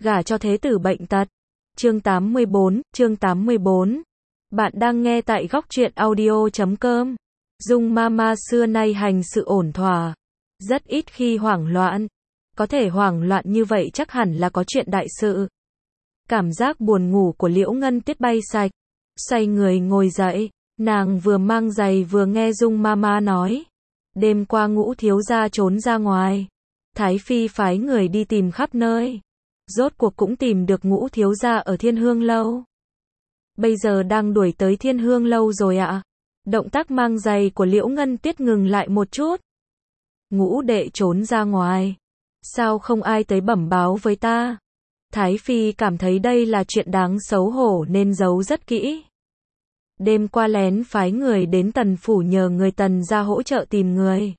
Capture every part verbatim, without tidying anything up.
gả cho thế tử bệnh tật. Chương tám mươi bốn, chương tám mươi bốn. Bạn đang nghe tại góc truyện audio chấm com. Dung Mama xưa nay hành sự ổn thỏa, rất ít khi hoảng loạn. Có thể hoảng loạn như vậy chắc hẳn là có chuyện đại sự. Cảm giác buồn ngủ của Liễu Ngân Tuyết bay sạch, xoay người ngồi dậy, nàng vừa mang giày vừa nghe Dung Mama nói. Đêm qua Ngũ thiếu gia trốn ra ngoài, Thái Phi phái người đi tìm khắp nơi. Rốt cuộc cũng tìm được Ngũ thiếu gia ở Thiên Hương Lâu. Bây giờ đang đuổi tới Thiên Hương Lâu rồi ạ. Động tác mang giày của Liễu Ngân Tuyết ngừng lại một chút. Ngũ đệ trốn ra ngoài, sao không ai tới bẩm báo với ta? Thái Phi cảm thấy đây là chuyện đáng xấu hổ nên giấu rất kỹ. Đêm qua lén phái người đến Tần phủ nhờ người Tần ra hỗ trợ tìm người.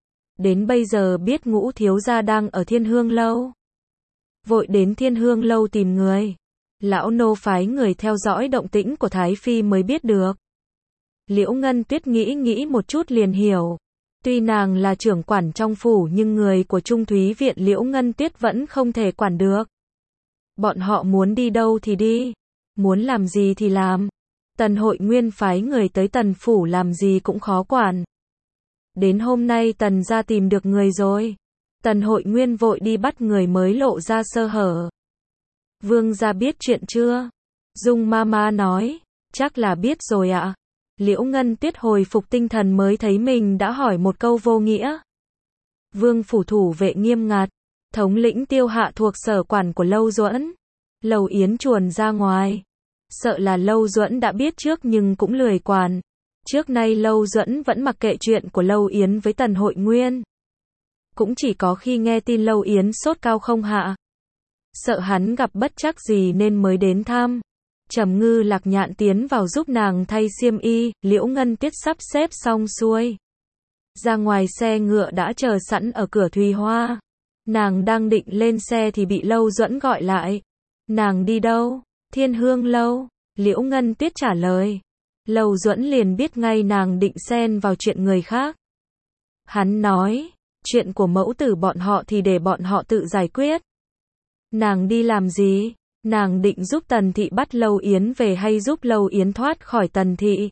Đến bây giờ biết Ngũ thiếu gia đang ở Thiên Hương Lâu. Vội đến Thiên Hương Lâu tìm người. Lão nô phái người theo dõi động tĩnh của Thái Phi mới biết được. Liễu Ngân Tuyết nghĩ nghĩ một chút liền hiểu. Tuy nàng là trưởng quản trong phủ nhưng người của Trung Thúy Viện Liễu Ngân Tuyết vẫn không thể quản được. Bọn họ muốn đi đâu thì đi, muốn làm gì thì làm. Tần Hội Nguyên phái người tới Tần phủ làm gì cũng khó quản. Đến hôm nay Tần gia tìm được người rồi. Tần Hội Nguyên vội đi bắt người mới lộ ra sơ hở. Vương gia biết chuyện chưa? Dung Mama nói, chắc là biết rồi ạ. Liễu Ngân Tuyết hồi phục tinh thần mới thấy mình đã hỏi một câu vô nghĩa. Vương phủ thủ vệ nghiêm ngặt, thống lĩnh Tiêu Hạ thuộc sở quản của Lâu Duẫn. Lầu Yến chuồn ra ngoài. Sợ là Lâu Duẫn đã biết trước nhưng cũng lười quản. Trước nay Lâu Duẫn vẫn mặc kệ chuyện của Lâu Yến với Tần Hội Nguyên. Cũng chỉ có khi nghe tin Lâu Yến sốt cao không hạ. Sợ hắn gặp bất trắc gì nên mới đến thăm. Trầm Ngư Lạc Nhạn tiến vào giúp nàng thay xiêm y, Liễu Ngân Tuyết sắp xếp xong xuôi. Ra ngoài xe ngựa đã chờ sẵn ở cửa Thùy Hoa. Nàng đang định lên xe thì bị Lâu Duẫn gọi lại. Nàng đi đâu? Thiên Hương Lâu. Liễu Ngân Tuyết trả lời. Lâu Duẫn liền biết ngay nàng định xen vào chuyện người khác. Hắn nói, chuyện của mẫu tử bọn họ thì để bọn họ tự giải quyết. Nàng đi làm gì? Nàng định giúp Tần thị bắt Lâu Yến về hay giúp Lâu Yến thoát khỏi Tần thị?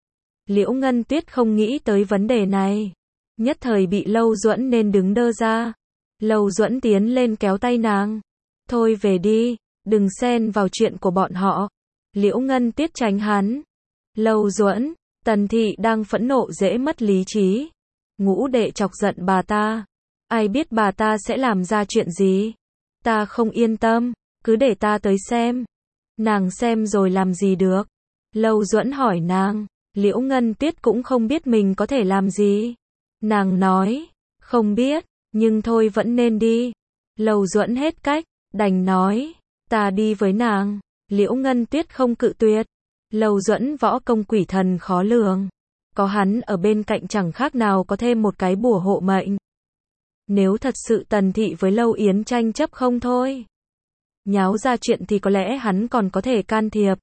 Liễu Ngân Tuyết không nghĩ tới vấn đề này. Nhất thời bị Lâu Duẫn nên đứng đơ ra. Lâu Duẫn tiến lên kéo tay nàng. Thôi về đi, đừng xen vào chuyện của bọn họ. Liễu Ngân Tuyết tránh hắn. Lâu Duẫn, Tần thị đang phẫn nộ dễ mất lý trí. Ngũ đệ chọc giận bà ta. Ai biết bà ta sẽ làm ra chuyện gì? Ta không yên tâm, cứ để ta tới xem. Nàng xem rồi làm gì được? Lâu Duẫn hỏi nàng. Liễu Ngân Tuyết cũng không biết mình có thể làm gì. Nàng nói, không biết, nhưng thôi vẫn nên đi. Lâu Duẫn hết cách, đành nói, ta đi với nàng. Liễu Ngân Tuyết không cự tuyệt. Lâu Duẫn võ công quỷ thần khó lường. Có hắn ở bên cạnh chẳng khác nào có thêm một cái bùa hộ mệnh. Nếu thật sự Tần thị với Lâu Yến tranh chấp không thôi, nháo ra chuyện thì có lẽ hắn còn có thể can thiệp.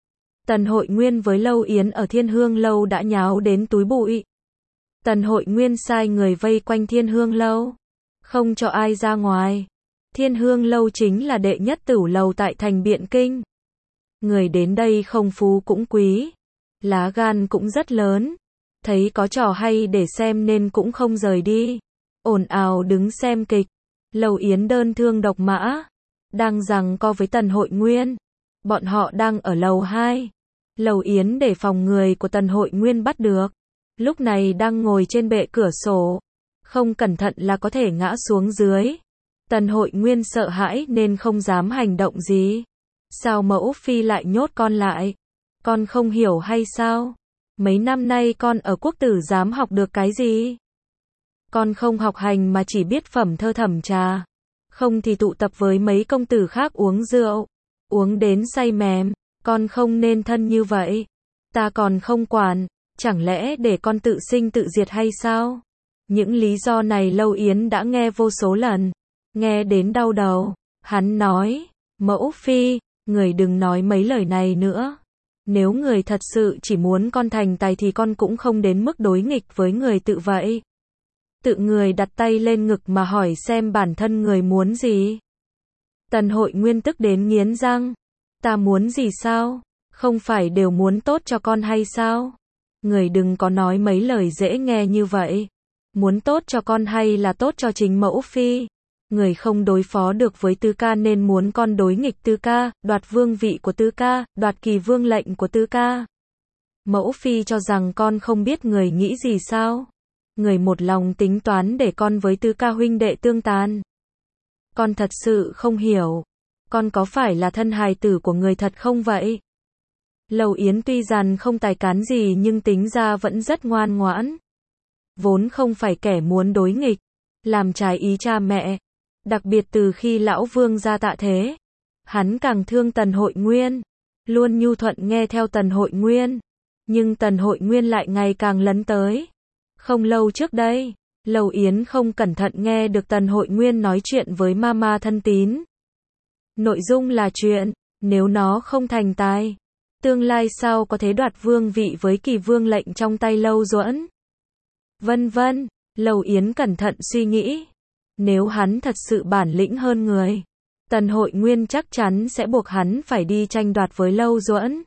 Tần Hội Nguyên với Lâu Yến ở Thiên Hương Lâu đã nháo đến túi bụi. Tần Hội Nguyên sai người vây quanh Thiên Hương Lâu, không cho ai ra ngoài. Thiên Hương Lâu chính là đệ nhất tửu lầu tại thành Biện Kinh. Người đến đây không phú cũng quý, lá gan cũng rất lớn. Thấy có trò hay để xem nên cũng không rời đi. Ồn ào đứng xem kịch. Lâu Yến đơn thương độc mã, đang giằng co với Tần Hội Nguyên. Bọn họ đang ở lầu hai. Lâu Yến để phòng người của Tần Hội Nguyên bắt được. Lúc này đang ngồi trên bệ cửa sổ. Không cẩn thận là có thể ngã xuống dưới. Tần Hội Nguyên sợ hãi nên không dám hành động gì. Sao mẫu phi lại nhốt con lại? Con không hiểu hay sao? Mấy năm nay con ở quốc tử giám học được cái gì? Con không học hành mà chỉ biết phẩm thơ thẩm trà. Không thì tụ tập với mấy công tử khác uống rượu. Uống đến say mềm. Con không nên thân như vậy. Ta còn không quản. Chẳng lẽ để con tự sinh tự diệt hay sao? Những lý do này Lâu Yến đã nghe vô số lần. Nghe đến đau đầu. Hắn nói, mẫu phi, người đừng nói mấy lời này nữa. Nếu người thật sự chỉ muốn con thành tài thì con cũng không đến mức đối nghịch với người tự vậy. Tự người đặt tay lên ngực mà hỏi xem bản thân người muốn gì. Tần Hội Nguyên tức đến nghiến răng. Ta muốn gì sao? Không phải đều muốn tốt cho con hay sao? Người đừng có nói mấy lời dễ nghe như vậy. Muốn tốt cho con hay là tốt cho chính mẫu phi? Người không đối phó được với Tư ca nên muốn con đối nghịch Tư ca, đoạt vương vị của Tư ca, đoạt kỳ vương lệnh của Tư ca. Mẫu phi cho rằng con không biết người nghĩ gì sao? Người một lòng tính toán để con với Tư ca huynh đệ tương tàn. Con thật sự không hiểu. Con có phải là thân hài tử của người thật không vậy? Lầu Yến tuy rằng không tài cán gì nhưng tính ra vẫn rất ngoan ngoãn. Vốn không phải kẻ muốn đối nghịch, làm trái ý cha mẹ. Đặc biệt từ khi lão vương ra tạ thế, hắn càng thương Tần Hội Nguyên, luôn nhu thuận nghe theo Tần Hội Nguyên. Nhưng Tần Hội Nguyên lại ngày càng lấn tới. Không lâu trước đây, Lầu Yến không cẩn thận nghe được Tần Hội Nguyên nói chuyện với mama thân tín. Nội dung là chuyện, nếu nó không thành tài, tương lai sao có thể đoạt vương vị với kỳ vương lệnh trong tay Lâu Duẫn. Vân vân, Lầu Yến cẩn thận suy nghĩ. Nếu hắn thật sự bản lĩnh hơn người, Tần Hội Nguyên chắc chắn sẽ buộc hắn phải đi tranh đoạt với Lâu Duẫn.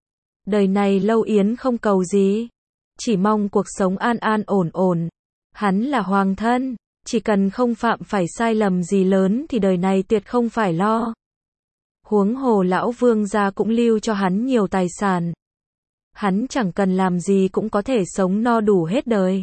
Đời này Lâu Yến không cầu gì, chỉ mong cuộc sống an an ổn ổn. Hắn là hoàng thân, chỉ cần không phạm phải sai lầm gì lớn thì đời này tuyệt không phải lo. Huống hồ lão vương gia cũng lưu cho hắn nhiều tài sản. Hắn chẳng cần làm gì cũng có thể sống no đủ hết đời.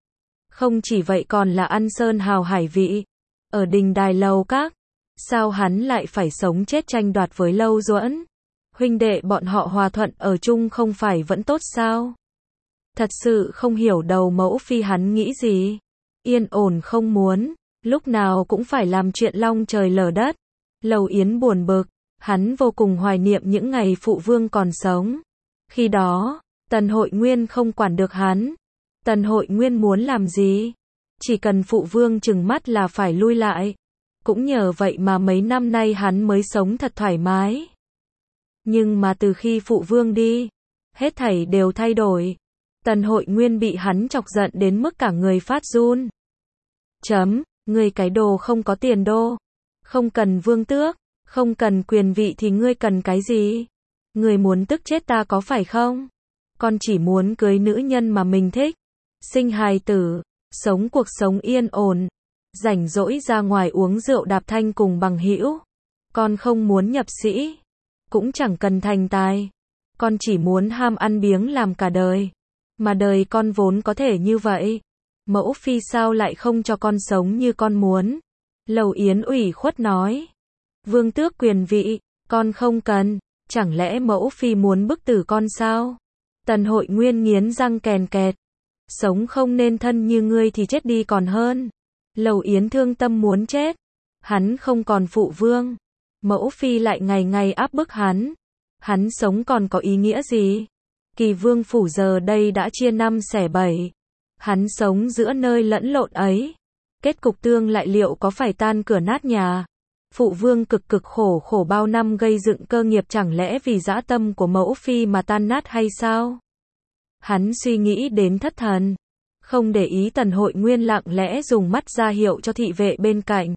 Không chỉ vậy còn là ăn sơn hào hải vị, ở đình đài lầu các. Sao hắn lại phải sống chết tranh đoạt với Lâu Duẫn? Huynh đệ bọn họ hòa thuận ở chung không phải vẫn tốt sao? Thật sự không hiểu đầu mẫu phi hắn nghĩ gì. Yên ổn không muốn, lúc nào cũng phải làm chuyện long trời lở đất. Lầu Yến buồn bực, hắn vô cùng hoài niệm những ngày phụ vương còn sống. Khi đó, Tần Hội Nguyên không quản được hắn. Tần Hội Nguyên muốn làm gì? Chỉ cần phụ vương trừng mắt là phải lui lại. Cũng nhờ vậy mà mấy năm nay hắn mới sống thật thoải mái. Nhưng mà từ khi phụ vương đi, hết thảy đều thay đổi. Tần Hội Nguyên bị hắn chọc giận đến mức cả người phát run. Chấm, ngươi cái đồ không có tiền đô. Không cần vương tước, không cần quyền vị thì ngươi cần cái gì? Ngươi muốn tức chết ta có phải không? Con chỉ muốn cưới nữ nhân mà mình thích. Sinh hài tử, sống cuộc sống yên ổn. Rảnh rỗi ra ngoài uống rượu đạp thanh cùng bằng hữu. Con không muốn nhập sĩ, cũng chẳng cần thành tài. Con chỉ muốn ham ăn biếng làm cả đời. Mà đời con vốn có thể như vậy. Mẫu phi sao lại không cho con sống như con muốn? Lầu Yến ủy khuất nói. Vương tước quyền vị, con không cần. Chẳng lẽ mẫu phi muốn bức tử con sao? Tần Hội Nguyên nghiến răng kèn kẹt. Sống không nên thân như ngươi thì chết đi còn hơn. Lầu Yến thương tâm muốn chết. Hắn không còn phụ vương. Mẫu phi lại ngày ngày áp bức hắn. Hắn sống còn có ý nghĩa gì? Kỳ vương phủ giờ đây đã chia năm xẻ bảy. Hắn sống giữa nơi lẫn lộn ấy. Kết cục tương lại liệu có phải tan cửa nát nhà? Phụ vương cực cực khổ khổ bao năm gây dựng cơ nghiệp chẳng lẽ vì dã tâm của mẫu phi mà tan nát hay sao? Hắn suy nghĩ đến thất thần. Không để ý Tần Hội Nguyên lặng lẽ dùng mắt ra hiệu cho thị vệ bên cạnh.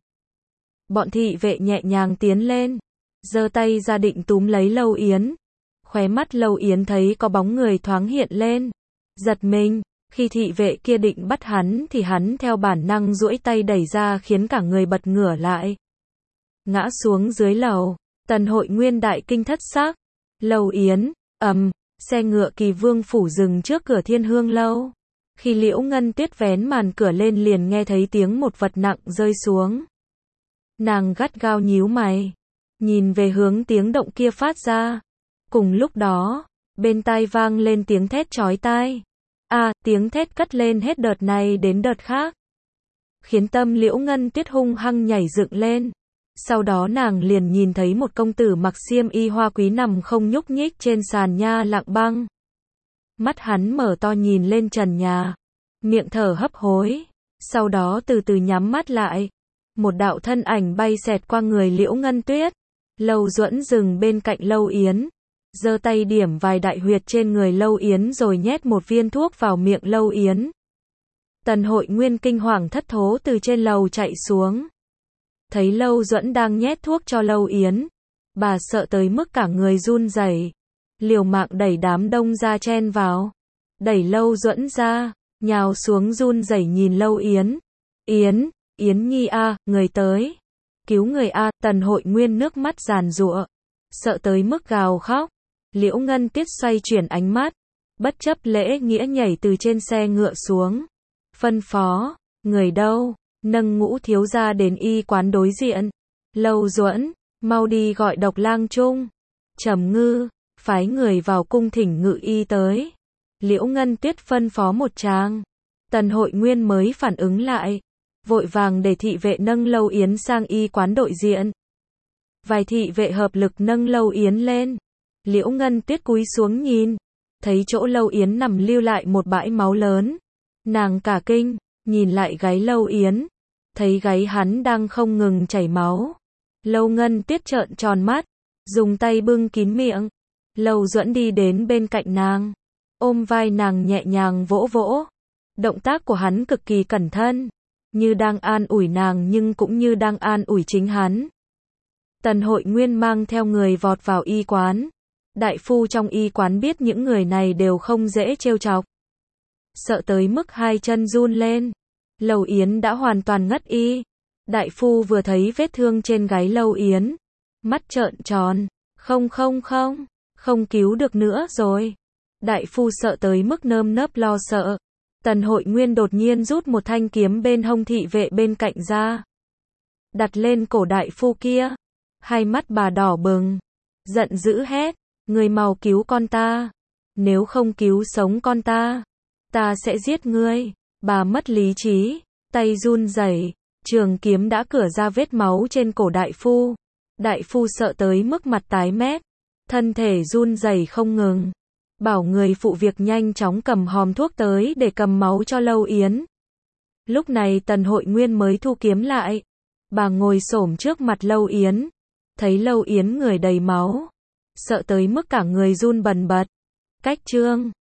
Bọn thị vệ nhẹ nhàng tiến lên, giơ tay ra định túm lấy Lâu Yến. Khóe mắt Lâu Yến thấy có bóng người thoáng hiện lên. Giật mình, khi thị vệ kia định bắt hắn thì hắn theo bản năng duỗi tay đẩy ra khiến cả người bật ngửa lại. Ngã xuống dưới lầu, Tần Hội Nguyên đại kinh thất xác. Lâu Yến, ầm, xe ngựa Kỳ vương phủ dừng trước cửa Thiên Hương lâu. Khi Liễu Ngân Tuyết vén màn cửa lên liền nghe thấy tiếng một vật nặng rơi xuống. Nàng gắt gao nhíu mày, nhìn về hướng tiếng động kia phát ra. Cùng lúc đó, bên tai vang lên tiếng thét chói tai. À, tiếng thét cất lên hết đợt này đến đợt khác. Khiến tâm Liễu Ngân Tuyết hung hăng nhảy dựng lên. Sau đó nàng liền nhìn thấy một công tử mặc xiêm y hoa quý nằm không nhúc nhích trên sàn nha lặng băng. Mắt hắn mở to nhìn lên trần nhà, miệng thở hấp hối, sau đó từ từ nhắm mắt lại. Một đạo thân ảnh bay xẹt qua người Liễu Ngân Tuyết. Lâu Duẫn dừng bên cạnh Lâu Yến, giơ tay điểm vài đại huyệt trên người Lâu Yến rồi nhét một viên thuốc vào miệng Lâu Yến. Tần Hội Nguyên kinh hoàng thất thố từ trên lầu chạy xuống. thấy Lâu Duẫn đang nhét thuốc cho Lâu Yến, bà sợ tới mức cả người run rẩy, liều mạng đẩy đám đông ra chen vào, đẩy Lâu Duẫn ra, nhào xuống run rẩy nhìn Lâu Yến. Yến, Yến Nhi a, người tới. Cứu người a, Tần Hội Nguyên nước mắt giàn giụa, sợ tới mức gào khóc. Liễu Ngân Tiết xoay chuyển ánh mắt, bất chấp lễ nghĩa nhảy từ trên xe ngựa xuống. Phân phó, người đâu, nâng Ngũ thiếu gia đến y quán đối diện. Lâu Duẫn, mau đi gọi Độc Lang Trung. Trầm Ngư, phái người vào cung thỉnh ngự y tới. Liễu Ngân Tiết phân phó một tràng. Tần Hội Nguyên mới phản ứng lại, vội vàng để thị vệ nâng Lâu Yến sang y quán đối diện. Vài thị vệ hợp lực nâng Lâu Yến lên. Liễu Ngân Tiết cúi xuống nhìn, thấy chỗ Lâu Yến nằm lưu lại một bãi máu lớn. Nàng cả kinh, nhìn lại gáy Lâu Yến, thấy gáy hắn đang không ngừng chảy máu. Lâu Ngân Tiết trợn tròn mắt, dùng tay bưng kín miệng. Lâu Duẫn đi đến bên cạnh nàng, ôm vai nàng nhẹ nhàng vỗ vỗ. Động tác của hắn cực kỳ cẩn thận, như đang an ủi nàng nhưng cũng như đang an ủi chính hắn. Tần Hội Nguyên mang theo người vọt vào y quán. Đại phu trong y quán biết những người này đều không dễ trêu chọc, sợ tới mức hai chân run lên. Lâu Yến đã hoàn toàn ngất y. Đại phu vừa thấy vết thương trên gáy Lâu Yến, mắt trợn tròn, không không không, không cứu được nữa rồi. Đại phu sợ tới mức nơm nớp lo sợ. Tần Hội Nguyên đột nhiên rút một thanh kiếm bên hông thị vệ bên cạnh ra, đặt lên cổ đại phu kia. Hai mắt bà đỏ bừng, giận dữ hét, người mau cứu con ta, nếu không cứu sống con ta, ta sẽ giết ngươi. Bà mất lý trí, tay run rẩy, trường kiếm đã cứa ra vết máu trên cổ đại phu. Đại phu sợ tới mức mặt tái mét, thân thể run rẩy không ngừng, bảo người phụ việc nhanh chóng cầm hòm thuốc tới để cầm máu cho Lâu Yến. Lúc này Tần Hội Nguyên mới thu kiếm lại, bà ngồi xổm trước mặt Lâu Yến, thấy Lâu Yến người đầy máu, sợ tới mức cả người run bần bật. Cách chương